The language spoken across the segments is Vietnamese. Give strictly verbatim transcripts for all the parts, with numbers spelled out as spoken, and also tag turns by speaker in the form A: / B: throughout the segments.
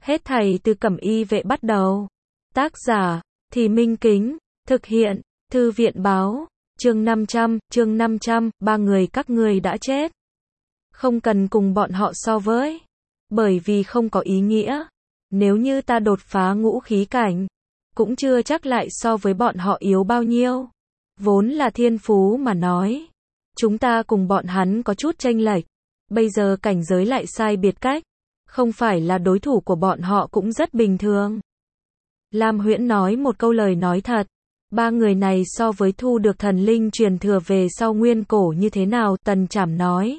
A: Hết thảy từ Cẩm Y Vệ bắt đầu. Tác giả, Thì Minh Kính, thực hiện, Thư viện báo, chương năm trăm, chương năm trăm, ba người các ngươi đã chết. Không cần cùng bọn họ so với, bởi vì không có ý nghĩa. Nếu như ta đột phá ngũ khí cảnh, cũng chưa chắc lại so với bọn họ yếu bao nhiêu. Vốn là thiên phú mà nói, chúng ta cùng bọn hắn có chút chênh lệch, bây giờ cảnh giới lại sai biệt cách, không phải là đối thủ của bọn họ cũng rất bình thường. Lam Huyễn nói một câu lời nói thật, ba người này so với thu được thần linh truyền thừa về sau nguyên cổ như thế nào, Tần Trảm nói.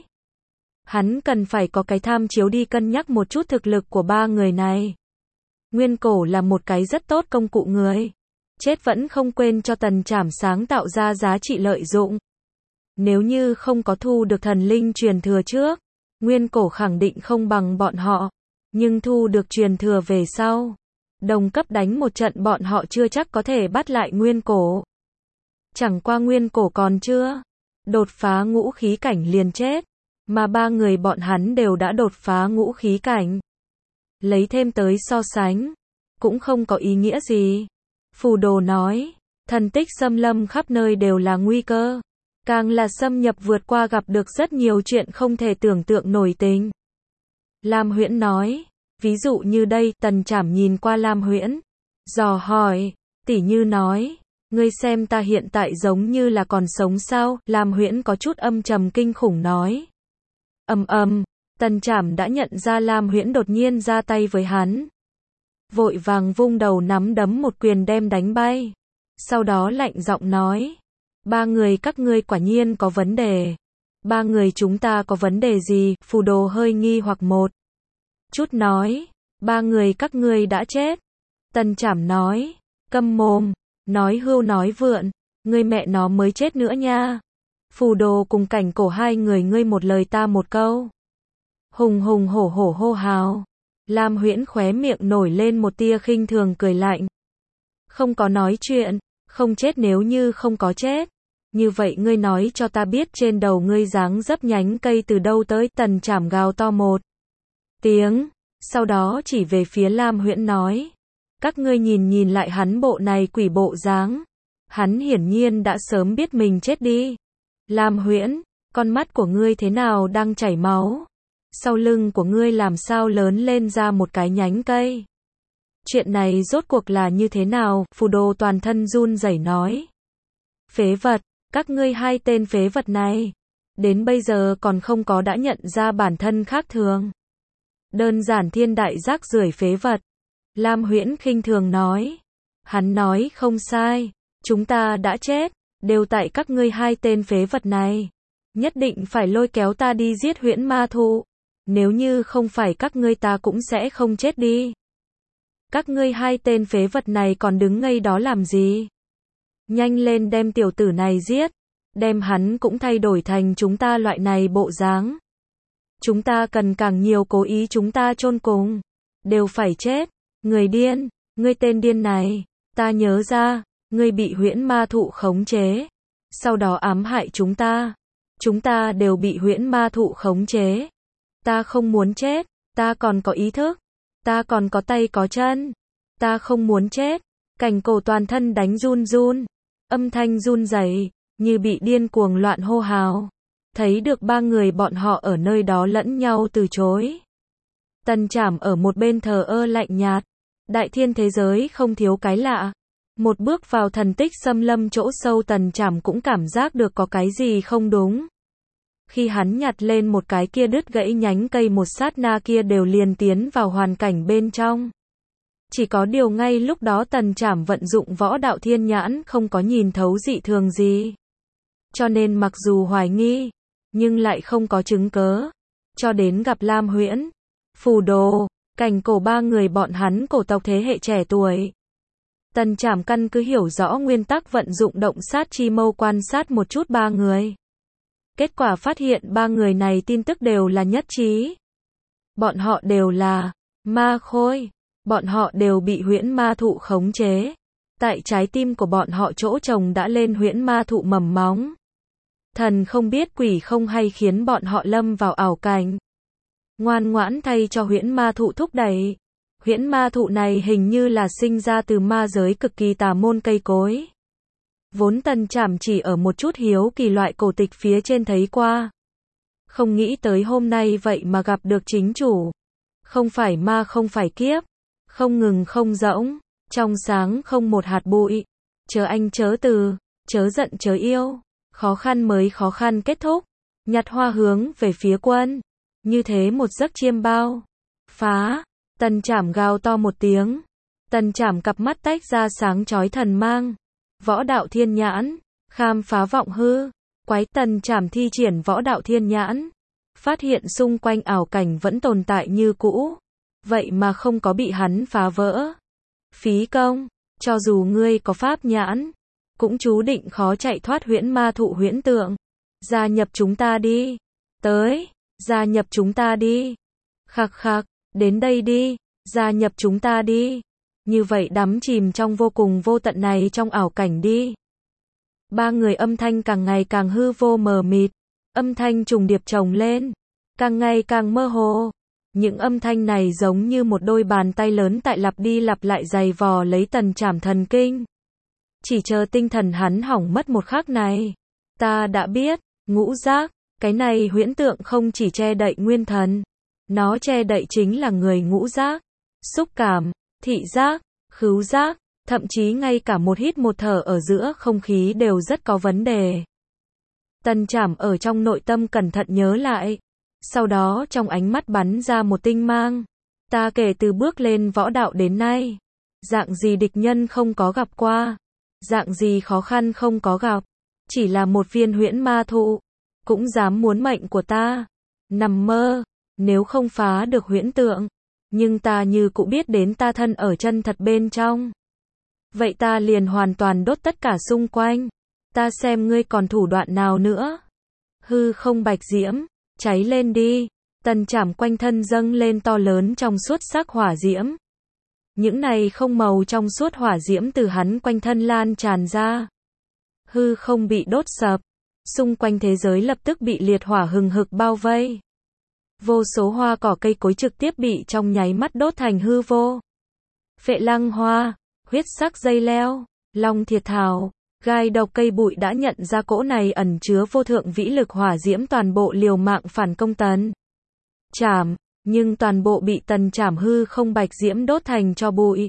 A: Hắn cần phải có cái tham chiếu đi cân nhắc một chút thực lực của ba người này. Nguyên cổ là một cái rất tốt công cụ người. Chết vẫn không quên cho Tần Trảm sáng tạo ra giá trị lợi dụng. Nếu như không có thu được thần linh truyền thừa trước, nguyên cổ khẳng định không bằng bọn họ. Nhưng thu được truyền thừa về sau, đồng cấp đánh một trận bọn họ chưa chắc có thể bắt lại nguyên cổ. Chẳng qua nguyên cổ còn chưa đột phá ngũ khí cảnh liền chết, mà ba người bọn hắn đều đã đột phá ngũ khí cảnh. Lấy thêm tới so sánh, cũng không có ý nghĩa gì. Phù Đồ nói, thần tích xâm lâm khắp nơi đều là nguy cơ. Càng là xâm nhập vượt qua gặp được rất nhiều chuyện không thể tưởng tượng nổi tình. Lam Huyễn nói, ví dụ như đây, Tần Trảm nhìn qua Lam Huyễn, dò hỏi, tỉ như nói, ngươi xem ta hiện tại giống như là còn sống sao? Lam Huyễn có chút âm trầm kinh khủng nói. Ầm ầm, Tần Trảm đã nhận ra Lam Huyễn đột nhiên ra tay với hắn. Vội vàng vung đầu nắm đấm một quyền đem đánh bay. Sau đó lạnh giọng nói, ba người các ngươi quả nhiên có vấn đề. Ba người chúng ta có vấn đề gì? Phù Đồ hơi nghi hoặc một chút nói, ba người các ngươi đã chết. Tần Trảm nói, câm mồm, nói hưu nói vượn, ngươi mẹ nó mới chết nữa nha. Phù Đồ cùng Cảnh Cổ hai người ngươi một lời ta một câu. Hùng hùng hổ hổ hô hào. Lam Huyễn khóe miệng nổi lên một tia khinh thường cười lạnh. Không có nói chuyện, không chết nếu như không có chết. Như vậy ngươi nói cho ta biết trên đầu ngươi dáng dấp nhánh cây từ đâu tới? Tần Trảm gào to một tiếng, sau đó chỉ về phía Lam Huyễn nói, các ngươi nhìn nhìn lại hắn bộ này quỷ bộ dáng. Hắn hiển nhiên đã sớm biết mình chết đi. Lam Huyễn, con mắt của ngươi thế nào đang chảy máu? Sau lưng của ngươi làm sao lớn lên ra một cái nhánh cây? Chuyện này rốt cuộc là như thế nào? Phù Đồ toàn thân run rẩy nói. Phế vật, các ngươi hai tên phế vật này, đến bây giờ còn không có đã nhận ra bản thân khác thường. Đơn giản thiên đại rác rưởi phế vật. Lam Huyễn khinh thường nói. Hắn nói không sai, chúng ta đã chết, đều tại các ngươi hai tên phế vật này. Nhất định phải lôi kéo ta đi giết Huyễn Ma Thụ. Nếu như không phải các ngươi ta cũng sẽ không chết đi. Các ngươi hai tên phế vật này còn đứng ngây đó làm gì? Nhanh lên đem tiểu tử này giết, đem hắn cũng thay đổi thành chúng ta loại này bộ dáng. Chúng ta cần càng nhiều cố ý chúng ta chôn cùng, đều phải chết. Người điên, ngươi tên điên này, ta nhớ ra, ngươi bị Huyễn Ma Thụ khống chế, sau đó ám hại chúng ta. Chúng ta đều bị Huyễn Ma Thụ khống chế. Ta không muốn chết, ta còn có ý thức, ta còn có tay có chân, ta không muốn chết. Cảnh Cổ toàn thân đánh run run, âm thanh run rẩy, như bị điên cuồng loạn hô hào. Thấy được ba người bọn họ ở nơi đó lẫn nhau từ chối. Tần Trảm ở một bên thờ ơ lạnh nhạt. Đại thiên thế giới không thiếu cái lạ. Một bước vào thần tích xâm lâm chỗ sâu, Tần Trảm cũng cảm giác được có cái gì không đúng. Khi hắn nhặt lên một cái kia đứt gãy nhánh cây, một sát na kia đều liền tiến vào hoàn cảnh bên trong. Chỉ có điều ngay lúc đó Tần Trảm vận dụng võ đạo thiên nhãn không có nhìn thấu dị thường gì. Cho nên mặc dù hoài nghi, nhưng lại không có chứng cớ. Cho đến gặp Lam Huyễn, Phù Đồ, Cảnh Cổ ba người bọn hắn cổ tộc thế hệ trẻ tuổi. Tần Trảm căn cứ hiểu rõ nguyên tắc vận dụng động sát chi mâu quan sát một chút ba người. Kết quả phát hiện ba người này tin tức đều là nhất trí. Bọn họ đều là ma khôi. Bọn họ đều bị Huyễn Ma Thụ khống chế. Tại trái tim của bọn họ chỗ trồng đã lên Huyễn Ma Thụ mầm móng. Thần không biết quỷ không hay khiến bọn họ lâm vào ảo cảnh. Ngoan ngoãn thay cho Huyễn Ma Thụ thúc đẩy. Huyễn ma thụ này hình như là sinh ra từ ma giới cực kỳ tà môn cây cối. Vốn Tần Trảm chỉ ở một chút hiếu kỳ loại cổ tịch phía trên thấy qua. Không nghĩ tới hôm nay vậy mà gặp được chính chủ. Không phải ma không phải kiếp. Không ngừng không rỗng. Trong sáng không một hạt bụi. Chớ anh chớ từ. Chớ giận chớ yêu. Khó khăn mới khó khăn kết thúc. Nhặt hoa hướng về phía quân. Như thế một giấc chiêm bao. Phá. Tần Trảm gào to một tiếng. Tần Trảm cặp mắt tách ra sáng chói thần mang. Võ đạo thiên nhãn. Khám phá vọng hư. Quái Tần Trảm thi triển võ đạo thiên nhãn. Phát hiện xung quanh ảo cảnh vẫn tồn tại như cũ. Vậy mà không có bị hắn phá vỡ. Phí công. Cho dù ngươi có pháp nhãn. Cũng chú định khó chạy thoát huyễn ma thụ huyễn tượng. Gia nhập chúng ta đi. Tới. Gia nhập chúng ta đi. Khắc khắc. Đến đây đi. Gia nhập chúng ta đi. Như vậy đắm chìm trong vô cùng vô tận này trong ảo cảnh đi. Ba người âm thanh càng ngày càng hư vô mờ mịt. Âm thanh trùng điệp chồng lên. Càng ngày càng mơ hồ. Những âm thanh này giống như một đôi bàn tay lớn tại lặp đi lặp lại giày vò lấy Tần Trảm thần kinh. Chỉ chờ tinh thần hắn hỏng mất một khắc này. Ta đã biết, ngũ giác, cái này huyễn tượng không chỉ che đậy nguyên thần. Nó che đậy chính là người ngũ giác. Xúc cảm, thị giác, khứu giác, thậm chí ngay cả một hít một thở ở giữa không khí đều rất có vấn đề. Tần Trảm ở trong nội tâm cẩn thận nhớ lại. Sau đó trong ánh mắt bắn ra một tinh mang. Ta kể từ bước lên võ đạo đến nay. Dạng gì địch nhân không có gặp qua. Dạng gì khó khăn không có gặp. Chỉ là một viên huyễn ma thụ. Cũng dám muốn mệnh của ta. Nằm mơ. Nếu không phá được huyễn tượng. Nhưng ta như cũng biết đến ta thân ở chân thật bên trong. Vậy ta liền hoàn toàn đốt tất cả xung quanh. Ta xem ngươi còn thủ đoạn nào nữa. Hư không bạch diễm. Cháy lên đi. Tần Trảm quanh thân dâng lên to lớn trong suốt sắc hỏa diễm. Những này không màu trong suốt hỏa diễm từ hắn quanh thân lan tràn ra. Hư không bị đốt sập. Xung quanh thế giới lập tức bị liệt hỏa hừng hực bao vây. Vô số hoa cỏ cây cối trực tiếp bị trong nháy mắt đốt thành hư vô. Phệ lăng hoa, huyết sắc dây leo, long thiệt thảo, gai độc cây bụi đã nhận ra cỗ này ẩn chứa vô thượng vĩ lực hỏa diễm toàn bộ liều mạng phản công Tần Trảm, nhưng toàn bộ bị Tần Trảm hư không bạch diễm đốt thành cho bụi.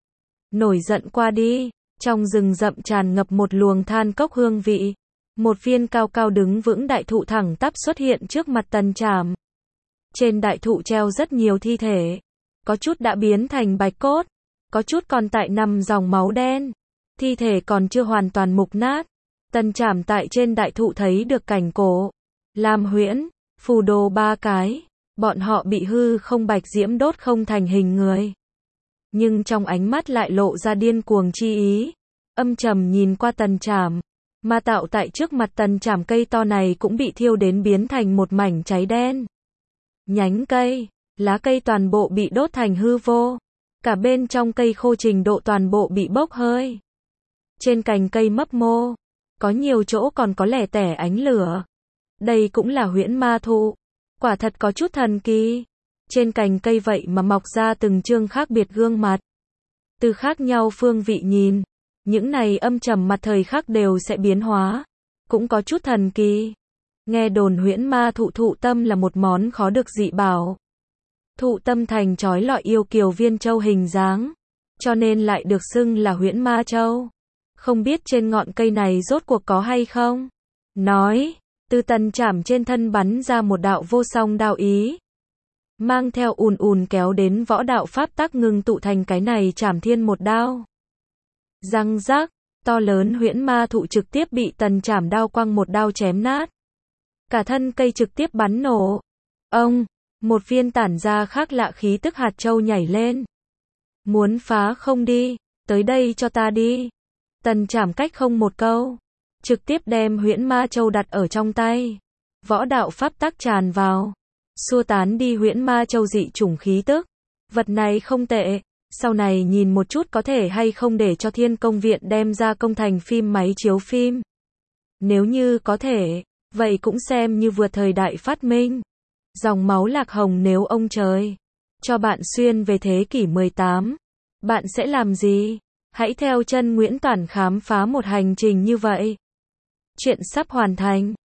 A: Nổi giận qua đi, trong rừng rậm tràn ngập một luồng than cốc hương vị. Một viên cao cao đứng vững đại thụ thẳng tắp xuất hiện trước mặt Tần Trảm. Trên đại thụ treo rất nhiều thi thể. Có chút đã biến thành bạch cốt. Có chút còn tại nằm dòng máu đen. Thi thể còn chưa hoàn toàn mục nát. Tần Trảm tại trên đại thụ thấy được cảnh cổ. Lam Huyễn, Phù Đồ ba cái. Bọn họ bị hư không bạch diễm đốt không thành hình người. Nhưng trong ánh mắt lại lộ ra điên cuồng chi ý. Âm trầm nhìn qua Tần Trảm. Ma tạo tại trước mặt Tần Trảm cây to này cũng bị thiêu đến biến thành một mảnh cháy đen. Nhánh cây, lá cây toàn bộ bị đốt thành hư vô. Cả bên trong cây khô trình độ toàn bộ bị bốc hơi. Trên cành cây mấp mô, có nhiều chỗ còn có lẻ tẻ ánh lửa. Đây cũng là huyễn ma thụ. Quả thật có chút thần kỳ. Trên cành cây vậy mà mọc ra từng chương khác biệt gương mặt. Từ khác nhau phương vị nhìn, những này âm trầm mặt thời khắc đều sẽ biến hóa. Cũng có chút thần kỳ. Nghe đồn huyễn ma thụ thụ tâm là một món khó được dị bảo. Thụ tâm thành trói lọi yêu kiều viên châu hình dáng. Cho nên lại được xưng là huyễn ma châu. Không biết trên ngọn cây này rốt cuộc có hay không? Nói, từ Tần Trảm trên thân bắn ra một đạo vô song đạo ý. Mang theo ùn ùn kéo đến võ đạo pháp tắc ngừng tụ thành cái này Trảm Thiên một đao. Răng rác, to lớn huyễn ma thụ trực tiếp bị Tần Trảm đao quăng một đao chém nát. Cả thân cây trực tiếp bắn nổ. Ông, một viên tản ra khác lạ khí tức hạt châu nhảy lên. Muốn phá không đi, tới đây cho ta đi. Tần Trảm cách không một câu, trực tiếp đem huyễn ma châu đặt ở trong tay. Võ đạo pháp tắc tràn vào, xua tán đi huyễn ma châu dị chủng khí tức. Vật này không tệ, sau này nhìn một chút có thể hay không để cho Thiên Công Viện đem ra công thành phim máy chiếu phim. Nếu như có thể, vậy cũng xem như vượt thời đại phát minh. Dòng máu lạc hồng nếu ông trời. cho bạn xuyên về thế kỷ mười tám. Bạn sẽ làm gì? Hãy theo chân Nguyễn Toản khám phá một hành trình như vậy. Chuyện sắp hoàn thành.